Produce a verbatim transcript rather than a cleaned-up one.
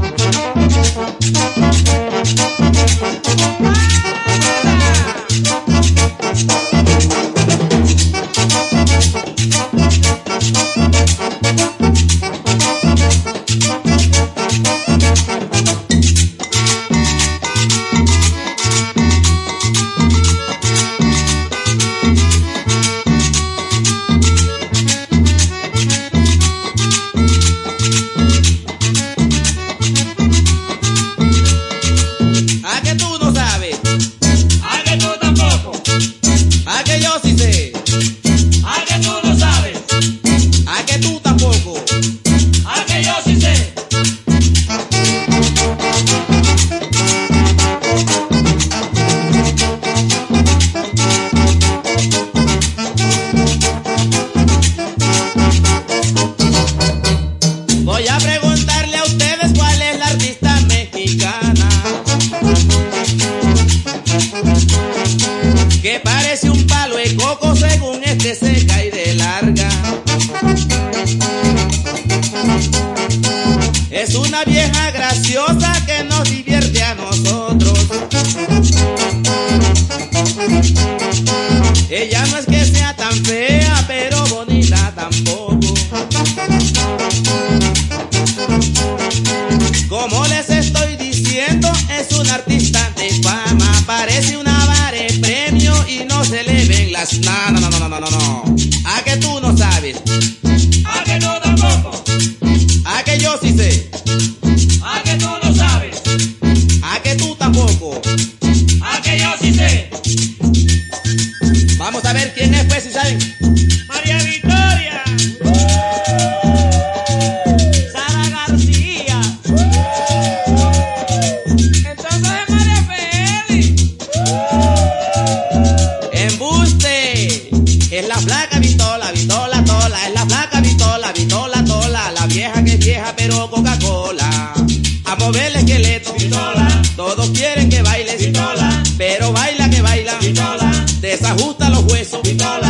Que parece un palo de coco, según este se cae de larga. Es una vieja graciosa que nos divierte a nosotros. Ella no es que sea tan fea, pero bonita tampoco. Como les estoy diciendo, es una artista de fama. Parece una vara de premio y no se le ven las... No, no, no, no, no, no, no. ¿A que tú no sabes? ¿A que no tampoco? ¿A que yo sí sé? ¿A que tú no sabes? ¿A que tú tampoco? ¿A que yo sí sé? Vamos a ver quién es, pues, si saben. María Victoria. Sara García. Entonces es María Félix. Embuste. Es la flaca Vitola, Vitola, tola. Es la flaca Vitola, Vitola, tola. La vieja que es vieja, pero Coca-Cola. A mover el esqueleto. Vitola. Todos quieren que bailes. Vitola. Pero baila que baila. Vitola. Desajusta los huesos. Vitola.